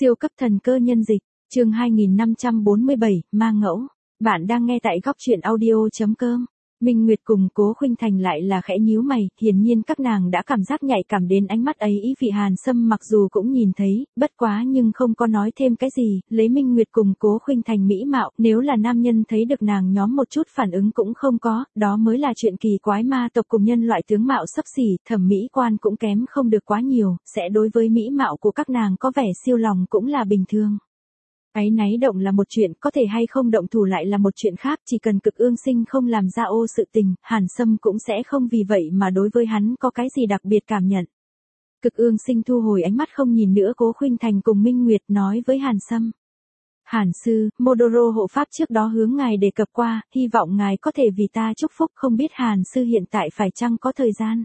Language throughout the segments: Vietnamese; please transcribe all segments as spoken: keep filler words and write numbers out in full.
Siêu cấp thần cơ nhân dịch, chương hai nghìn năm trăm bốn mươi bảy, ma ngẫu. Bạn đang nghe tại góc truyện audio chấm com. Minh Nguyệt cùng Cố Khuynh Thành lại là khẽ nhíu mày, hiển nhiên các nàng đã cảm giác nhạy cảm đến ánh mắt ấy. Ý vị Hàn Sâm mặc dù cũng nhìn thấy, bất quá nhưng không có nói thêm cái gì, lấy Minh Nguyệt cùng Cố Khuynh Thành mỹ mạo, nếu là nam nhân thấy được nàng nhóm một chút phản ứng cũng không có, đó mới là chuyện kỳ quái. Ma tộc cùng nhân loại tướng mạo xấp xỉ, thẩm mỹ quan cũng kém không được quá nhiều, sẽ đối với mỹ mạo của các nàng có vẻ siêu lòng cũng là bình thường. Áy náy động là một chuyện, có thể hay không động thủ lại là một chuyện khác, chỉ cần Cực Ương Sinh không làm ra ô sự tình, Hàn Sâm cũng sẽ không vì vậy mà đối với hắn có cái gì đặc biệt cảm nhận. Cực Ương Sinh thu hồi ánh mắt không nhìn nữa Cố Khuynh Thành cùng Minh Nguyệt, nói với Hàn Sâm. Hàn sư, Modoro hộ pháp trước đó hướng ngài đề cập qua, hy vọng ngài có thể vì ta chúc phúc, không biết Hàn sư hiện tại phải chăng có thời gian.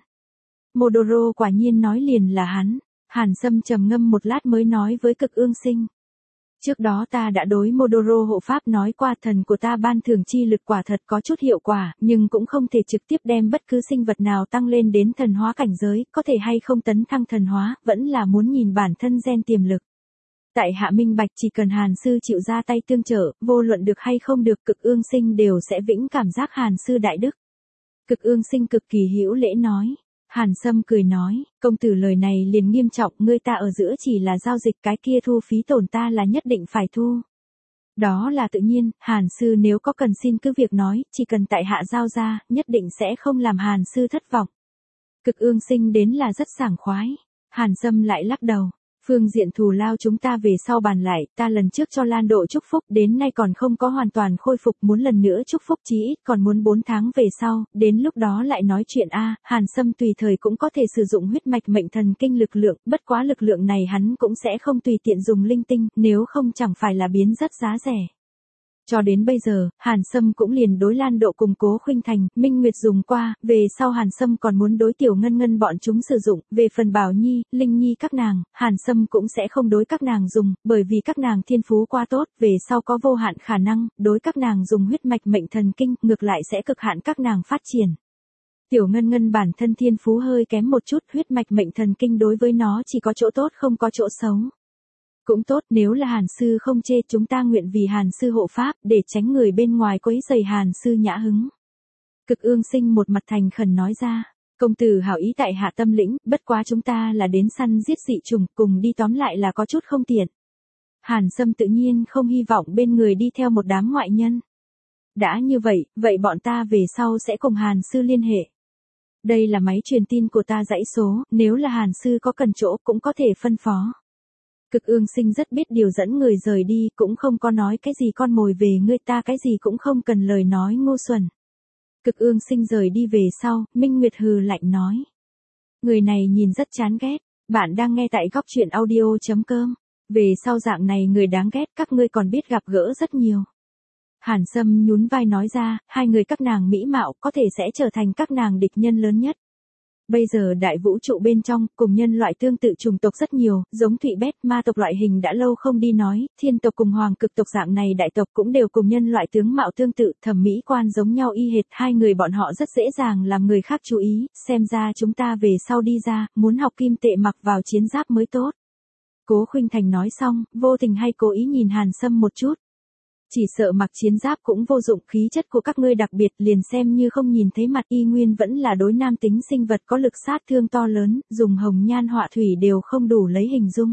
Modoro quả nhiên nói liền là hắn. Hàn Sâm trầm ngâm một lát mới nói với Cực Ương Sinh. Trước đó ta đã đối Modoro hộ pháp nói qua, thần của ta ban thưởng chi lực quả thật có chút hiệu quả, nhưng cũng không thể trực tiếp đem bất cứ sinh vật nào tăng lên đến thần hóa cảnh giới, có thể hay không tấn thăng thần hóa, vẫn là muốn nhìn bản thân gen tiềm lực. Tại hạ minh bạch, chỉ cần Hàn sư chịu ra tay tương trợ, vô luận được hay không được, Cực Ương Sinh đều sẽ vĩnh cảm giác Hàn sư đại đức. Cực Ương Sinh cực kỳ hữu lễ nói. Hàn Sâm cười nói, công tử lời này liền nghiêm trọng, ngươi ta ở giữa chỉ là giao dịch, cái kia thu phí tổn ta là nhất định phải thu. Đó là tự nhiên, Hàn sư nếu có cần xin cứ việc nói, chỉ cần tại hạ giao ra, nhất định sẽ không làm Hàn sư thất vọng. Cực Ương Sinh đến là rất sảng khoái. Hàn Sâm lại lắc đầu. Phương diện thù lao chúng ta về sau bàn lại, ta lần trước cho Lan Độ chúc phúc, đến nay còn không có hoàn toàn khôi phục, muốn lần nữa chúc phúc chí ít còn muốn bốn tháng về sau, đến lúc đó lại nói chuyện a. Hàn Sâm tùy thời cũng có thể sử dụng huyết mạch mệnh thần kinh lực lượng, bất quá lực lượng này hắn cũng sẽ không tùy tiện dùng linh tinh, nếu không chẳng phải là biến rất giá rẻ. Cho đến bây giờ, Hàn Sâm cũng liền đối Lan Độ cùng Cố Khuynh Thành, Minh Nguyệt dùng qua, về sau Hàn Sâm còn muốn đối Tiểu Ngân Ngân bọn chúng sử dụng, về phần Bảo Nhi, Linh Nhi các nàng, Hàn Sâm cũng sẽ không đối các nàng dùng, bởi vì các nàng thiên phú quá tốt, về sau có vô hạn khả năng, đối các nàng dùng huyết mạch mệnh thần kinh, ngược lại sẽ cực hạn các nàng phát triển. Tiểu Ngân Ngân bản thân thiên phú hơi kém một chút, huyết mạch mệnh thần kinh đối với nó chỉ có chỗ tốt không có chỗ xấu. Cũng tốt, nếu là Hàn sư không chê, chúng ta nguyện vì Hàn sư hộ pháp, để tránh người bên ngoài quấy rầy Hàn sư nhã hứng. Cực Ương Sinh một mặt thành khẩn nói ra, công tử hảo ý tại hạ tâm lĩnh, bất quá chúng ta là đến săn giết dị trùng, cùng đi tóm lại là có chút không tiện. Hàn Sâm tự nhiên không hy vọng bên người đi theo một đám ngoại nhân. Đã như vậy, vậy bọn ta về sau sẽ cùng Hàn sư liên hệ. Đây là máy truyền tin của ta dãy số, nếu là Hàn sư có cần chỗ cũng có thể phân phó. Cực Ương Sinh rất biết điều dẫn người rời đi, cũng không có nói cái gì con mồi về ngươi, ta cái gì cũng không cần lời nói ngu xuẩn. Cực Ương Sinh rời đi về sau, Minh Nguyệt hừ lạnh nói. Người này nhìn rất chán ghét, bạn đang nghe tại góc truyện audio chấm com. Về sau dạng này người đáng ghét các ngươi còn biết gặp gỡ rất nhiều. Hàn Sâm nhún vai nói ra, hai người các nàng mỹ mạo có thể sẽ trở thành các nàng địch nhân lớn nhất. Bây giờ đại vũ trụ bên trong, cùng nhân loại tương tự chủng tộc rất nhiều, giống Thụy Bét, ma tộc loại hình đã lâu không đi nói, thiên tộc cùng hoàng cực tộc dạng này đại tộc cũng đều cùng nhân loại tướng mạo tương tự, thẩm mỹ quan giống nhau y hệt, hai người bọn họ rất dễ dàng làm người khác chú ý, xem ra chúng ta về sau đi ra, muốn học kim tệ mặc vào chiến giáp mới tốt. Cố Khuynh Thành nói xong, vô tình hay cố ý nhìn Hàn Sâm một chút. Chỉ sợ mặc chiến giáp cũng vô dụng, khí chất của các ngươi đặc biệt, liền xem như không nhìn thấy mặt y nguyên vẫn là đối nam tính sinh vật có lực sát thương to lớn, dùng hồng nhan họa thủy đều không đủ lấy hình dung.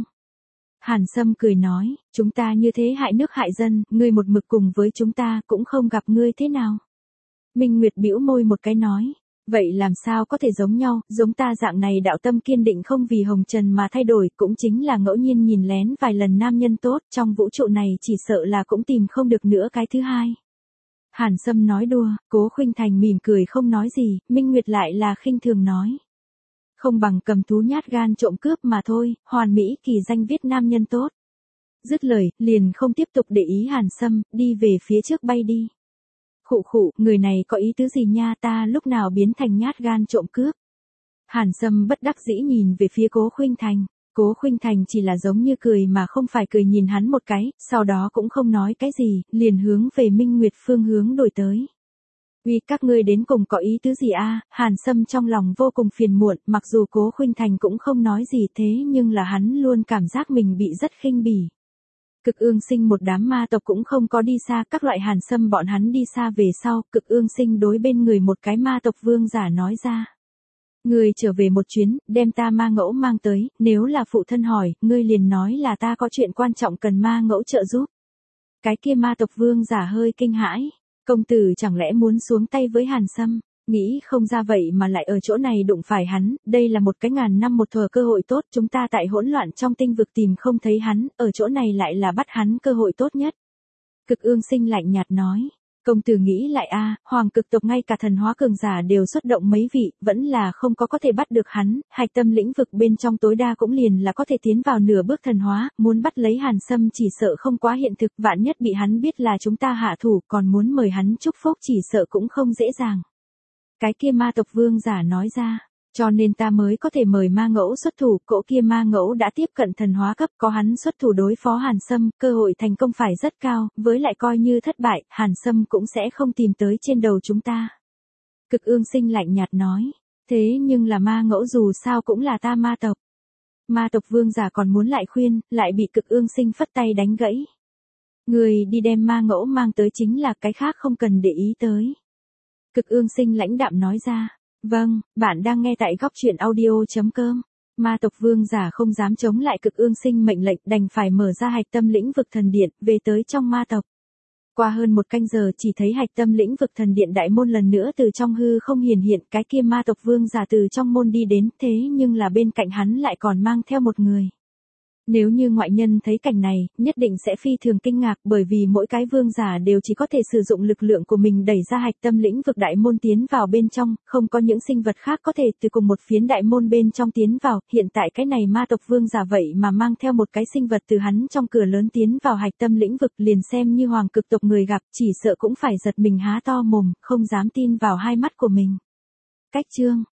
Hàn Sâm cười nói, chúng ta như thế hại nước hại dân, ngươi một mực cùng với chúng ta cũng không gặp ngươi thế nào. Minh Nguyệt bĩu môi một cái nói. Vậy làm sao có thể giống nhau, giống ta dạng này đạo tâm kiên định không vì hồng trần mà thay đổi, cũng chính là ngẫu nhiên nhìn lén vài lần nam nhân tốt, trong vũ trụ này chỉ sợ là cũng tìm không được nữa cái thứ hai. Hàn Sâm nói đùa, Cố Khuynh Thành mỉm cười không nói gì, Minh Nguyệt lại là khinh thường nói. Không bằng cầm thú nhát gan trộm cướp mà thôi, hoàn mỹ kỳ danh viết nam nhân tốt. Dứt lời, liền không tiếp tục để ý Hàn Sâm, đi về phía trước bay đi. Khụ khụ, người này có ý tứ gì nha, ta lúc nào biến thành nhát gan trộm cướp. Hàn Sâm bất đắc dĩ nhìn về phía Cố Khuynh Thành. Cố Khuynh Thành chỉ là giống như cười mà không phải cười nhìn hắn một cái, sau đó cũng không nói cái gì, liền hướng về Minh Nguyệt phương hướng đổi tới. Uy, các ngươi đến cùng có ý tứ gì a? Hàn Sâm trong lòng vô cùng phiền muộn, mặc dù Cố Khuynh Thành cũng không nói gì thế nhưng là hắn luôn cảm giác mình bị rất khinh bỉ. Cực Ương Sinh một đám ma tộc cũng không có đi xa, các loại Hàn Sâm bọn hắn đi xa về sau, Cực Ương Sinh đối bên người một cái ma tộc vương giả nói ra. Ngươi trở về một chuyến, đem ta ma ngẫu mang tới, nếu là phụ thân hỏi, ngươi liền nói là ta có chuyện quan trọng cần ma ngẫu trợ giúp. Cái kia ma tộc vương giả hơi kinh hãi, công tử chẳng lẽ muốn xuống tay với Hàn Sâm, nghĩ không ra vậy mà lại ở chỗ này đụng phải hắn, đây là một cái ngàn năm một thờ cơ hội tốt, chúng ta tại hỗn loạn trong tinh vực tìm không thấy hắn, ở chỗ này lại là bắt hắn cơ hội tốt nhất. Cực Ương Sinh lạnh nhạt nói. Công tử nghĩ lại a, hoàng cực tộc ngay cả thần hóa cường giả đều xuất động mấy vị, vẫn là không có có thể bắt được hắn, hạch tâm lĩnh vực bên trong tối đa cũng liền là có thể tiến vào nửa bước thần hóa, muốn bắt lấy Hàn Sâm chỉ sợ không quá hiện thực, vạn nhất bị hắn biết là chúng ta hạ thủ, còn muốn mời hắn chúc phúc chỉ sợ cũng không dễ dàng. Cái kia ma tộc vương giả nói ra. Cho nên ta mới có thể mời ma ngẫu xuất thủ, cỗ kia ma ngẫu đã tiếp cận thần hóa cấp, có hắn xuất thủ đối phó Hàn Sâm, cơ hội thành công phải rất cao, với lại coi như thất bại, Hàn Sâm cũng sẽ không tìm tới trên đầu chúng ta. Cực Ương Sinh lạnh nhạt nói, thế nhưng là ma ngẫu dù sao cũng là ta ma tộc. Ma tộc vương giả còn muốn lại khuyên, lại bị Cực Ương Sinh phất tay đánh gãy. Người đi đem ma ngẫu mang tới chính là cái khác không cần để ý tới. Cực Ương Sinh lãnh đạm nói ra. Vâng, bạn đang nghe tại góc truyện audio chấm com. Ma tộc vương giả không dám chống lại Cực Ương Sinh mệnh lệnh, đành phải mở ra hạch tâm lĩnh vực thần điện, về tới trong ma tộc. Qua hơn một canh giờ chỉ thấy hạch tâm lĩnh vực thần điện đại môn lần nữa từ trong hư không hiển hiện, cái kia ma tộc vương giả từ trong môn đi đến, thế nhưng là bên cạnh hắn lại còn mang theo một người. Nếu như ngoại nhân thấy cảnh này, nhất định sẽ phi thường kinh ngạc, bởi vì mỗi cái vương giả đều chỉ có thể sử dụng lực lượng của mình đẩy ra hạch tâm lĩnh vực đại môn tiến vào bên trong, không có những sinh vật khác có thể từ cùng một phiến đại môn bên trong tiến vào, hiện tại cái này ma tộc vương giả vậy mà mang theo một cái sinh vật từ hắn trong cửa lớn tiến vào hạch tâm lĩnh vực, liền xem như hoàng cực tộc người gặp, chỉ sợ cũng phải giật mình há to mồm, không dám tin vào hai mắt của mình. Cách chương